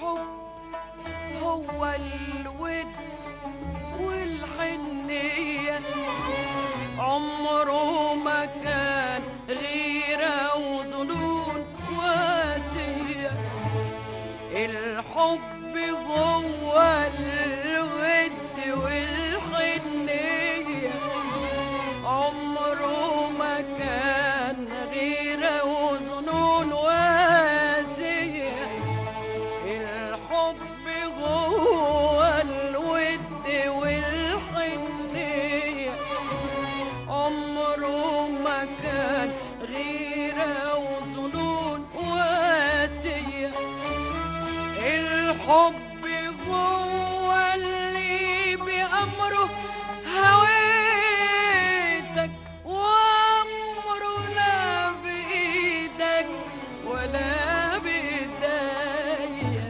هو الود والحنية، عمره ما كان غيرة وظنون واسية. الحب هو الود والحنية، عمره ما كان غيرة وظنون واسية. الحب هو الود والحنية، عمره ما كان غيرة وظنون واسية. الحب هو اللي بأمره هويتك، وأمره لا بإيدك ولا بإيديا.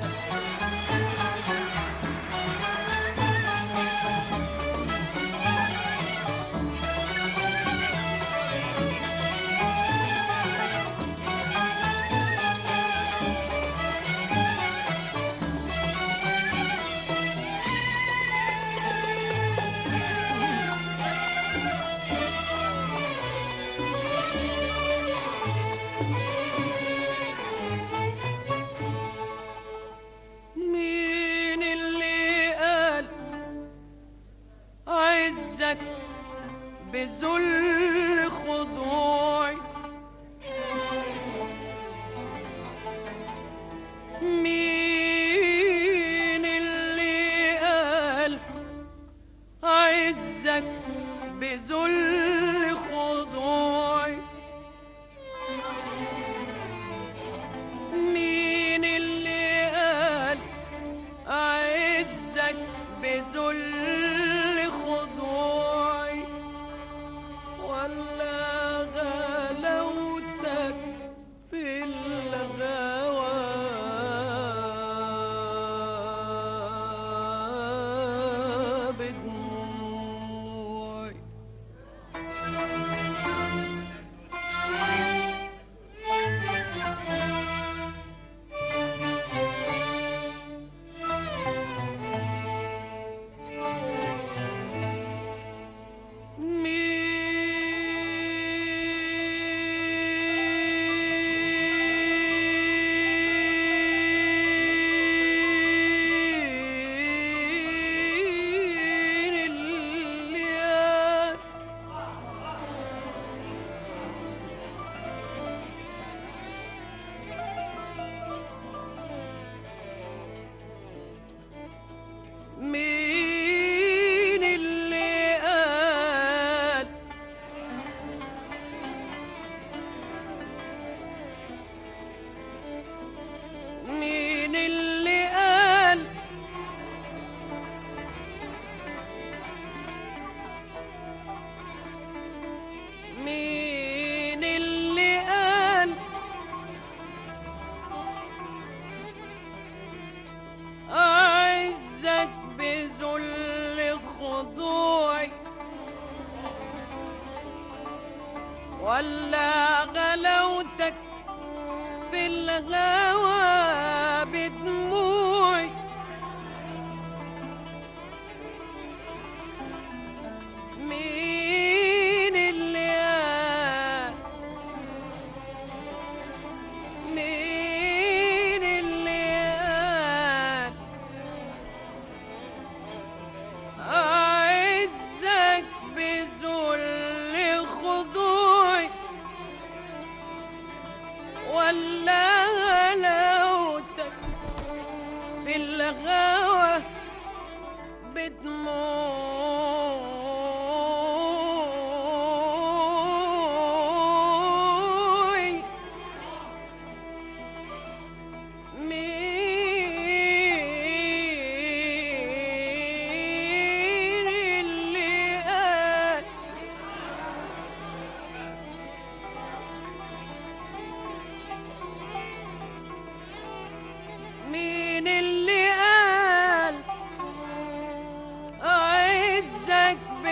مين اللي قال عزك بذل خضوعي؟ مين اللي قال عزك بذل خضوعي؟ مين اللي قال أعزك بذل خضوعي؟ ولا غلاوتك في الغوى بدموعي؟ مين اللي قال مين اللي قال مين اللي قال أعزك بذل خضوعي؟ ولا غلاوتك في الغوى بدموعي؟ مين اللي قال مين اللي قال أعزك بذل خضوعي؟ ولا غلاوتك في الغوى بدموعي؟ مين اللي قال مين اللي قال أعزك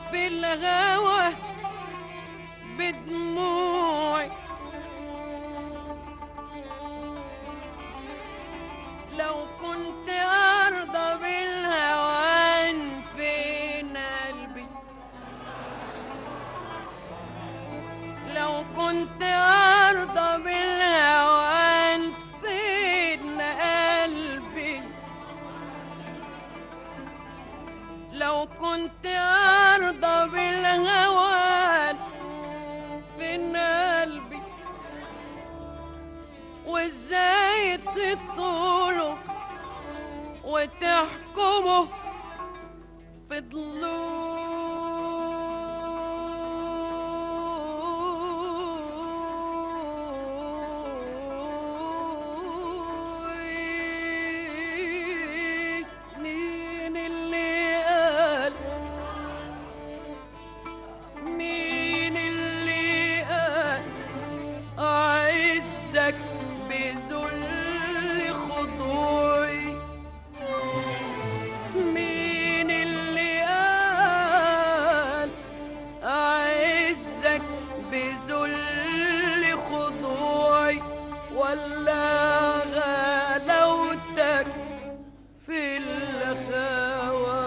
في الغاوة بدموعي. لو كنت أرضى بالهوان فين قلبي، لو كنت أرضى بالهوان فين قلبي، لو كنت أرضى بالهوان فين قلبي، وإزاي تطوله وتحكمه في مين اللي قال، مين اللي قال أعزك بذل خضوعي، مين اللي قال أعزك بذل خضوعي، ولا غلاوتك في الغوى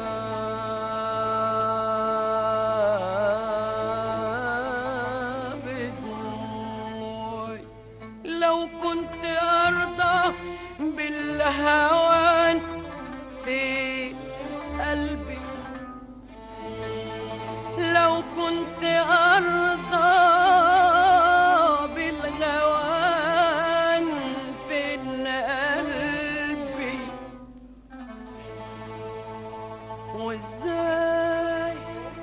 بدموعي. لو كنت أرضى بالهوان في قلبي، لو كنت أرضى بالهوان في قلبي، وإزاي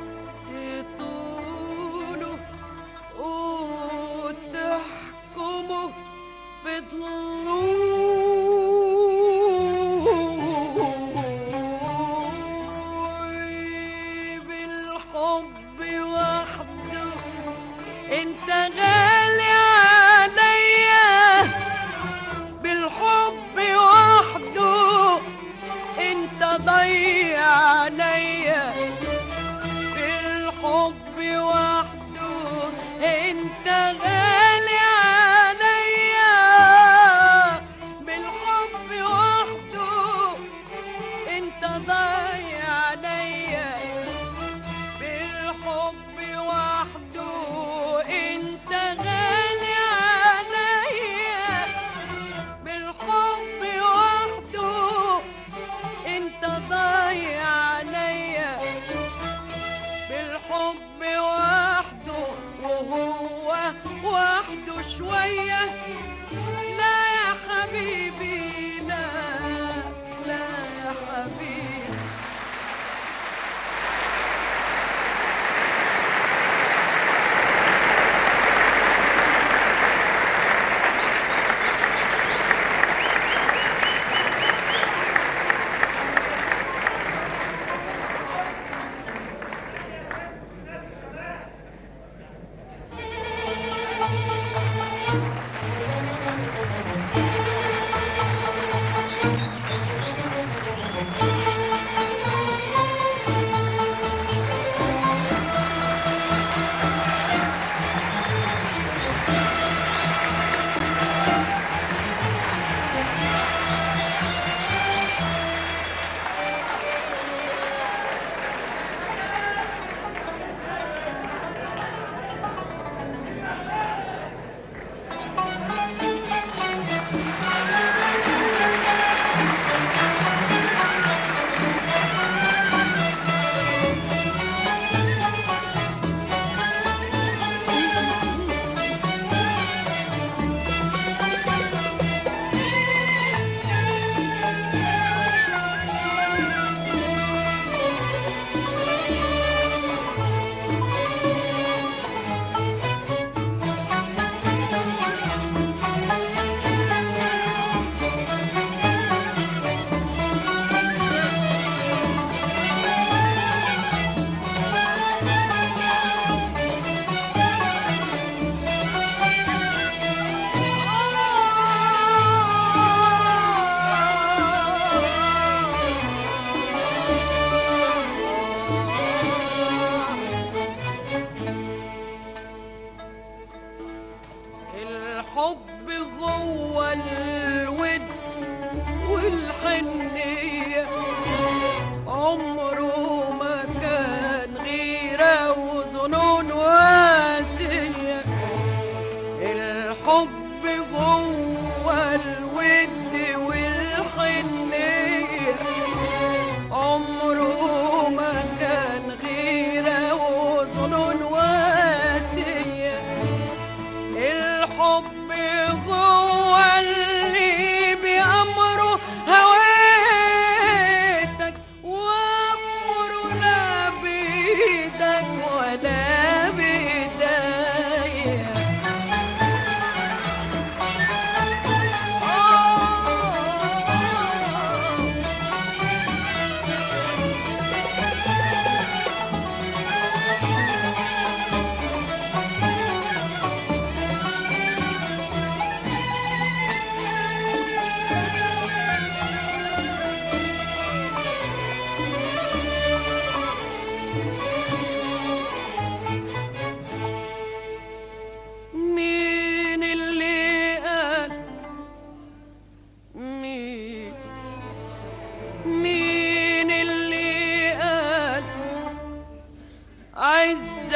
تطوله وتحكمه في ضلوعي. بالحب وحده انت غالي عليا، بالحب وحده انت ضيع عليا، بالحب وحده انت غالي عليا، بالحب وحده انت ضيع عليا، بالحب وحده انت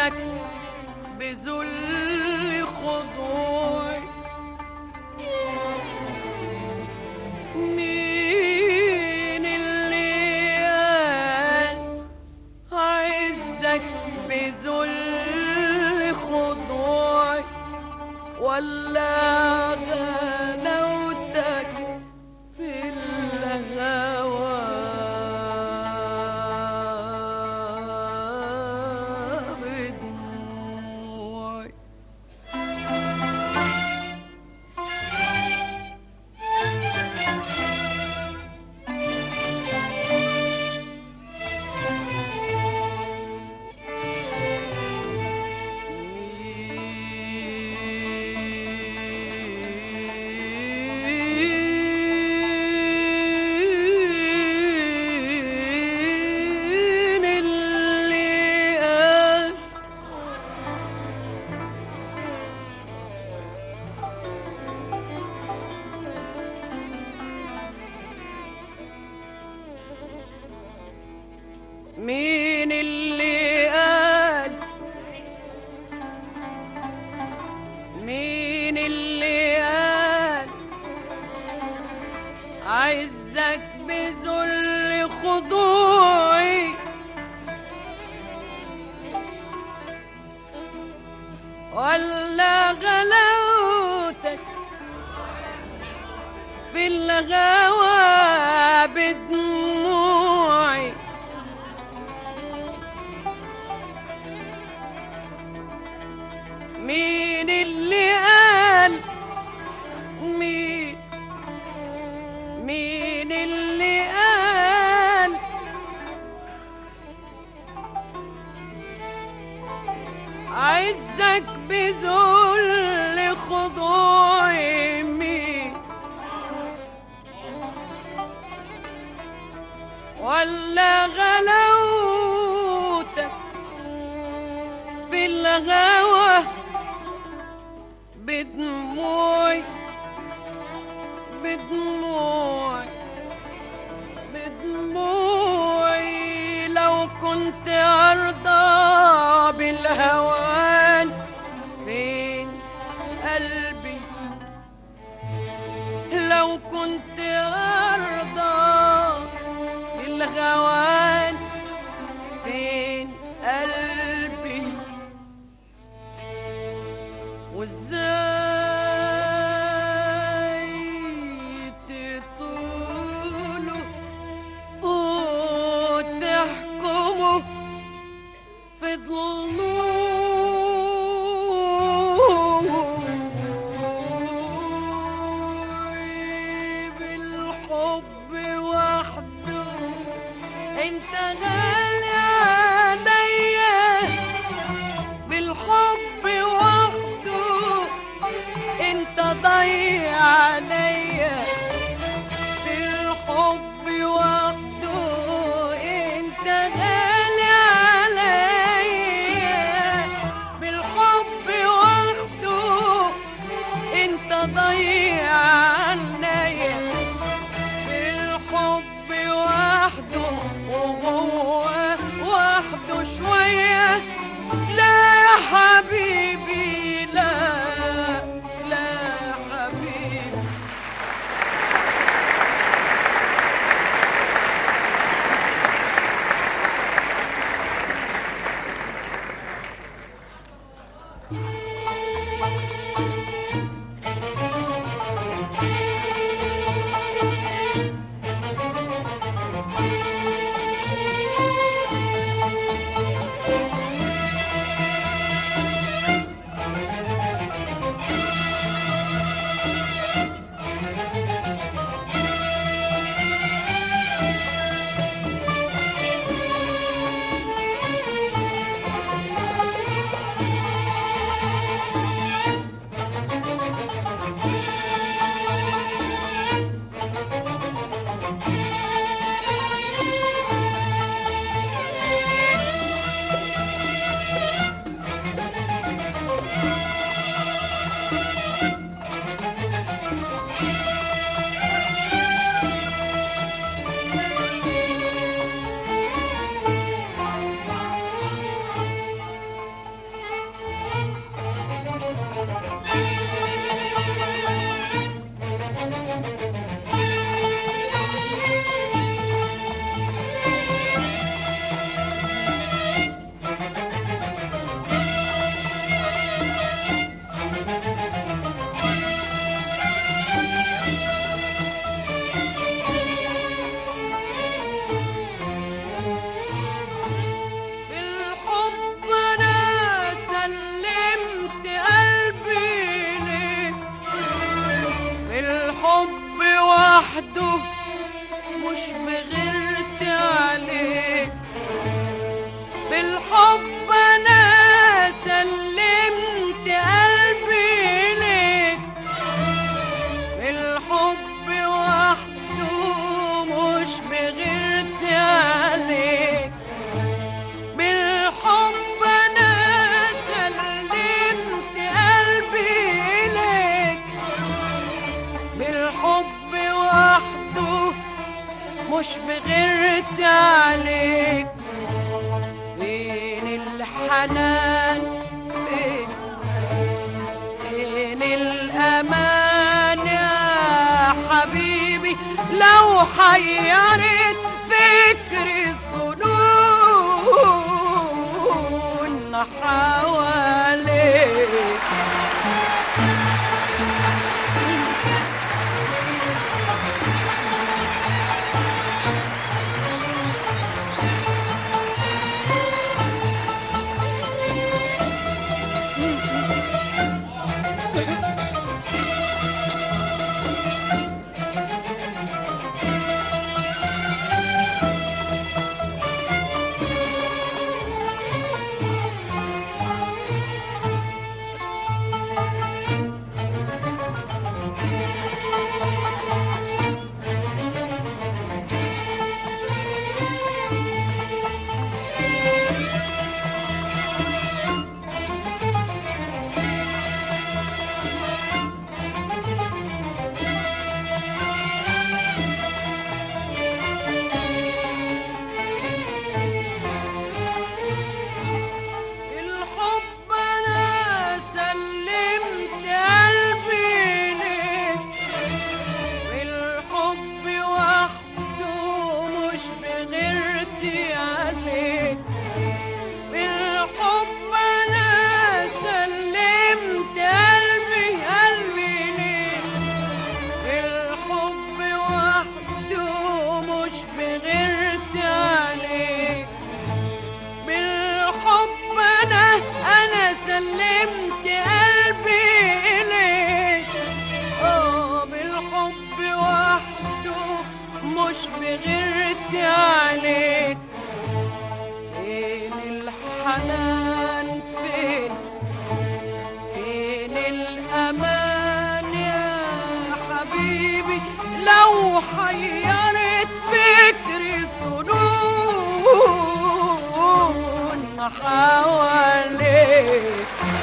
عزك بذل خضوعي. مين اللي قال عزك بذل خضوعي ولا غلاوتك في الهوى بدموعي. مين اللي قال مين اللي قال مين اللي قال عزك بذل خضوعي ولا غلاوتك في الغوى بدموعي. مين اللي قال مين اللي قال عزك بذل خضوعي. مين ولا غلاوتك في الغوى بدموعي بدموعي بدموعي. لو كنت أرضى بالهوان فين قلبي، لو كنت أرضى بالهوان فين قلبي. وازاي تطولوا وتحكموا في ضلوعي بالحب وحده. انت غالي عليا بالحب وحده، انت ضيع عليا بالحب وحده، انت غالي عليا الحنان فين فين الأمان يا حبيبي لو حيرت فكر الظنون حواليك. سلمت قلبي إليك بالحب وحده مش بغيرتي عليك. فين الحنان فين فين الأمان يا حبيبي لو حيرت فكري الظنون حواليك.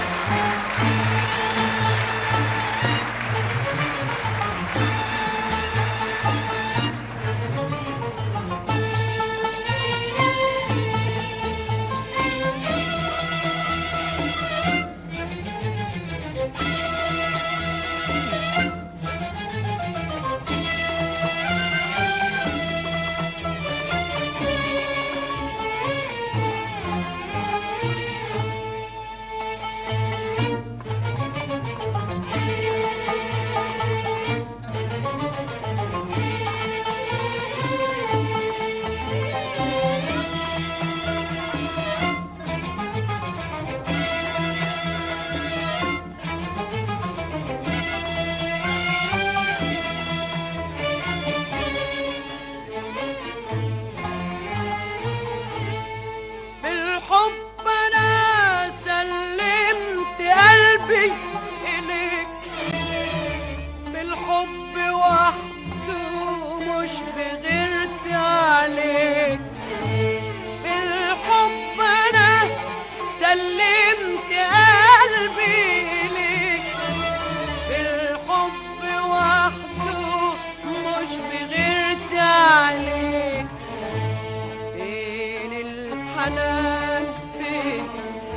بالحب وحده مش بغيرتي عليك. بالحب أنا سلمت قلبي إليك. بالحب وحده مش بغيرتي عليك. فين الحنان فين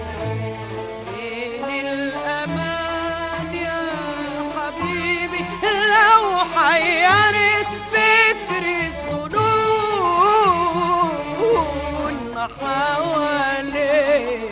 فين الأمان يا حبيبي لو حيرت فكري الظنون حواليك.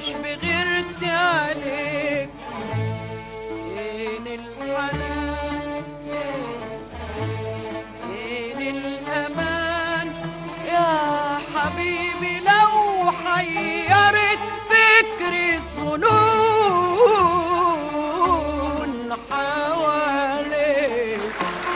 مش بغيرتي عليك. فين الحنان فين الأمان يا حبيبي لو حيرت فكري الظنون حواليك.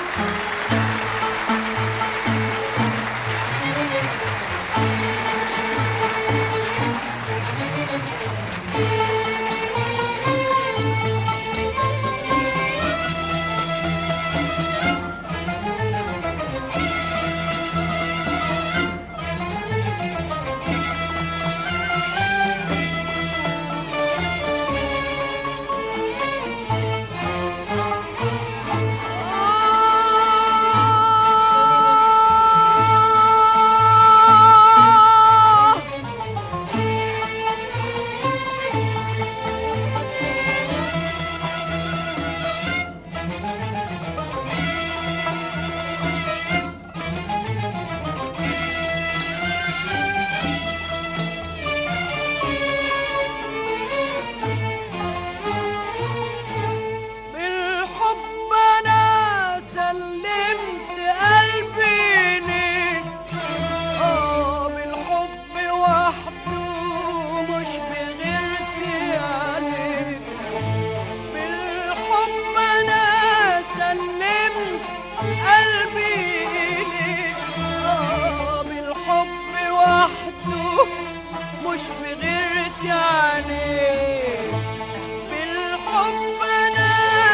مش بغيرتي عليك. بالحب أنا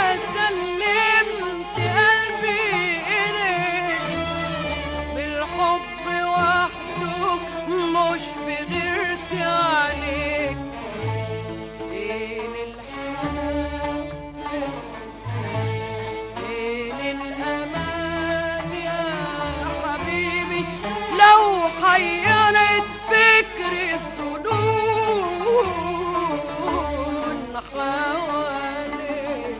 سلمت قلبي إليك. بالحب وحده مش بغيرتي عليك. فين الحنان فين الأمان يا حبيبي لو حيرت فكري الظنون حواليك.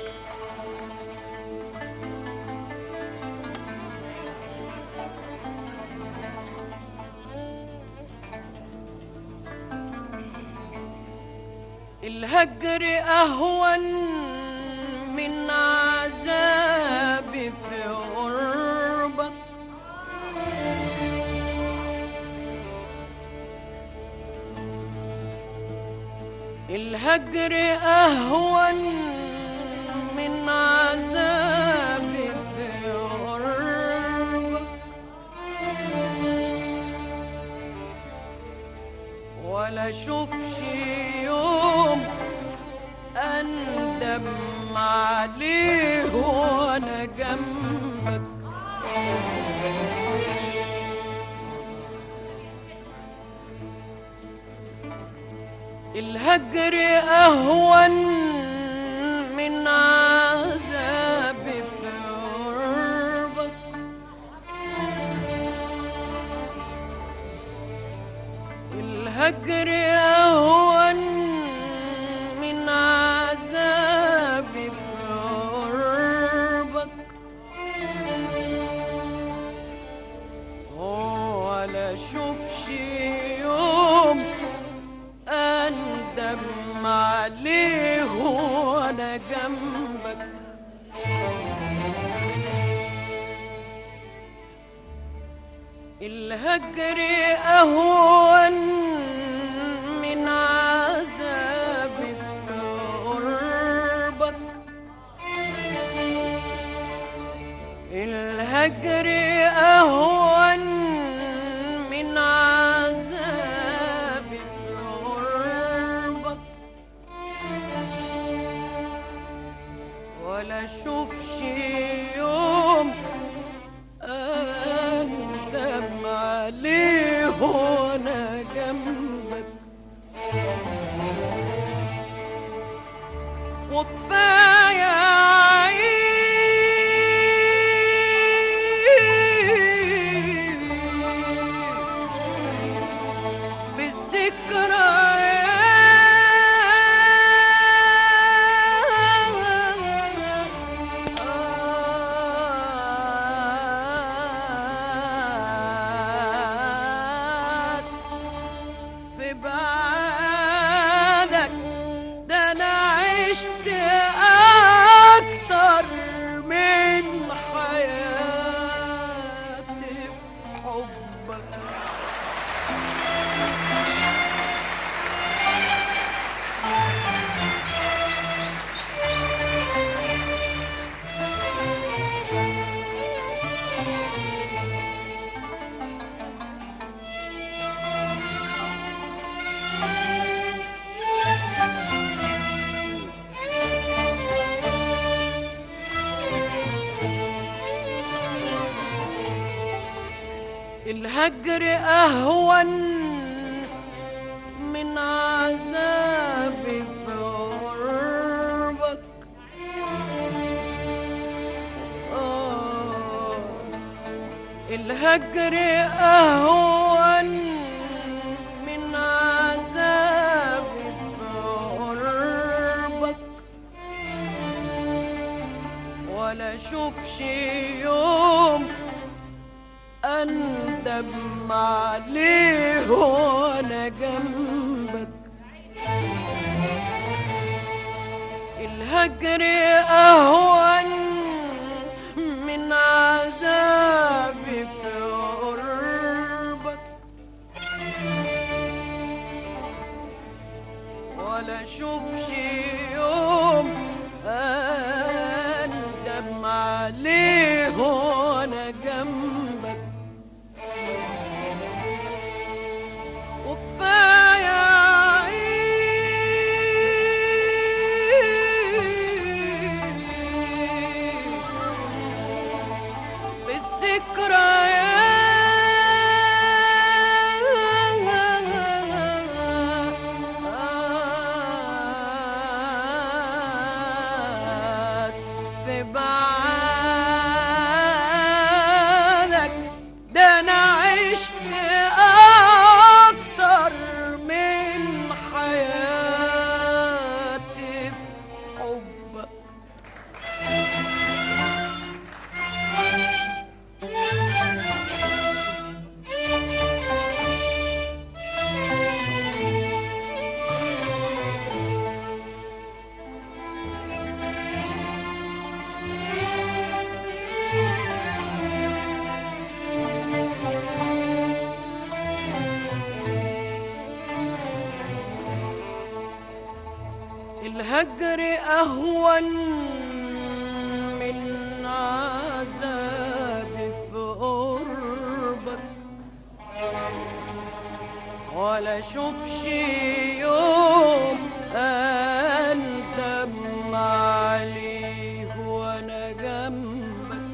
الهجر أهون من عذابي في غربك. الهجر أهون من عذابي في غربك. ولا شوفش يوم أندم عليه وأنا جنبك. الهجر أهون من عذابي في غربك. الهجر أهون من عذابي في غربك. ولا شوفش يوم أندم عليه وأنا جنبك. الهجر أهون من عذابي في غربك. الهجر أهون من عذابي في غربك. ولا شوفش يوم أندم عليه وأنا جنبك. وكفاية في بعاد الهجر أهون من عذابي في قربك. الهجر أهون من عذابي في قربك، ولا أشوفش يوم أندم عليه وأنا جنبك. الهجر أهون من عذابي في قربك، ولا أشوفش يوم أندم عليه وأنا جنبك. وكفاية بالذكريات في بعادك، ده أنا عشت أكتر من حياتي في حبك. الهجر أهون من عذابي في قربك، ولا أشوفش يوم أندم عليه وأنا جنبك.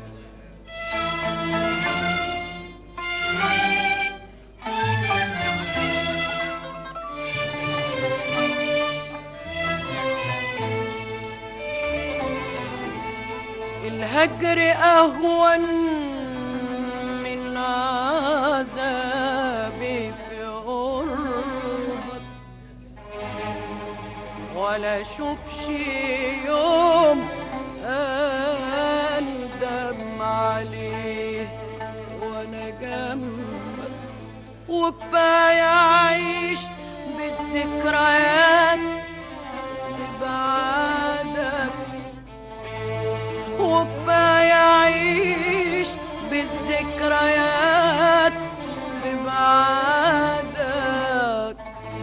الهجر أهون من عذابي في قربك، ولا أشوفش يوم أندم عليه وأنا جنبك. وكفاية أعيش بالذكريات في بعادك، وكفاية أعيش بالذكريات في بعادك،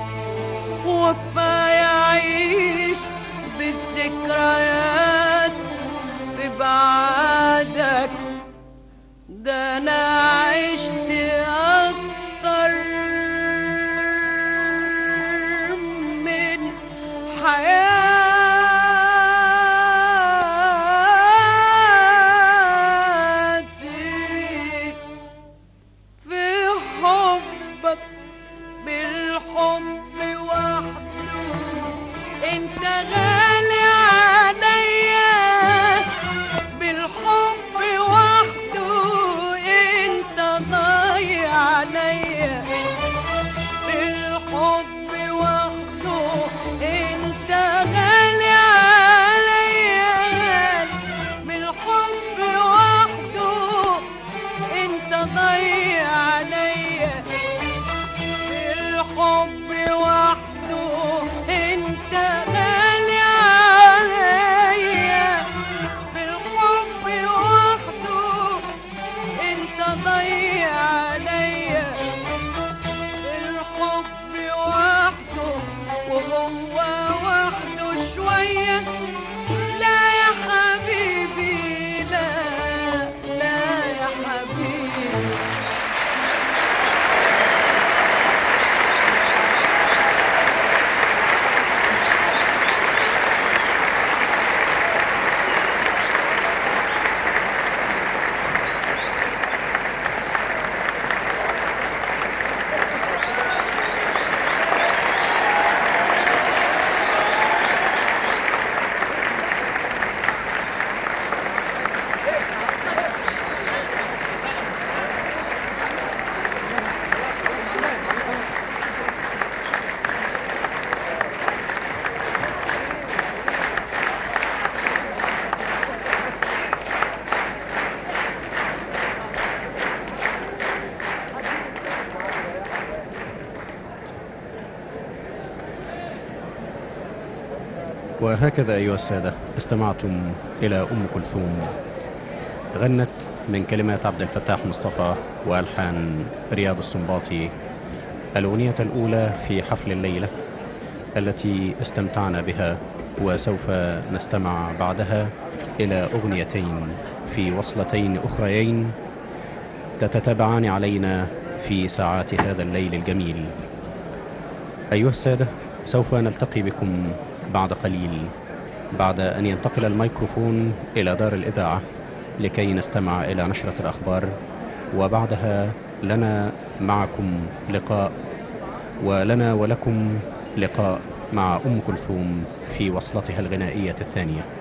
وكفاية أعيش بالذكريات في بعادك، ده أنا عشت أكتر من حياتي في حبك. بالحب وحده انت غالي عليا، بالحب وحده وهكذا أيها السادة استمعتم إلى أم كلثوم، غنت من كلمات عبد الفتاح مصطفى وألحان رياض السنباطي الأغنية الأولى في حفل الليلة التي استمتعنا بها، وسوف نستمع بعدها إلى أغنيتين في وصلتين أخريين تتتابعان علينا في ساعات هذا الليل الجميل. أيها السادة، سوف نلتقي بكم بعد قليل بعد أن ينتقل الميكروفون إلى دار الإذاعة لكي نستمع إلى نشرة الأخبار، وبعدها لنا معكم لقاء، ولنا ولكم لقاء مع أم كلثوم في وصلتها الغنائية الثانية.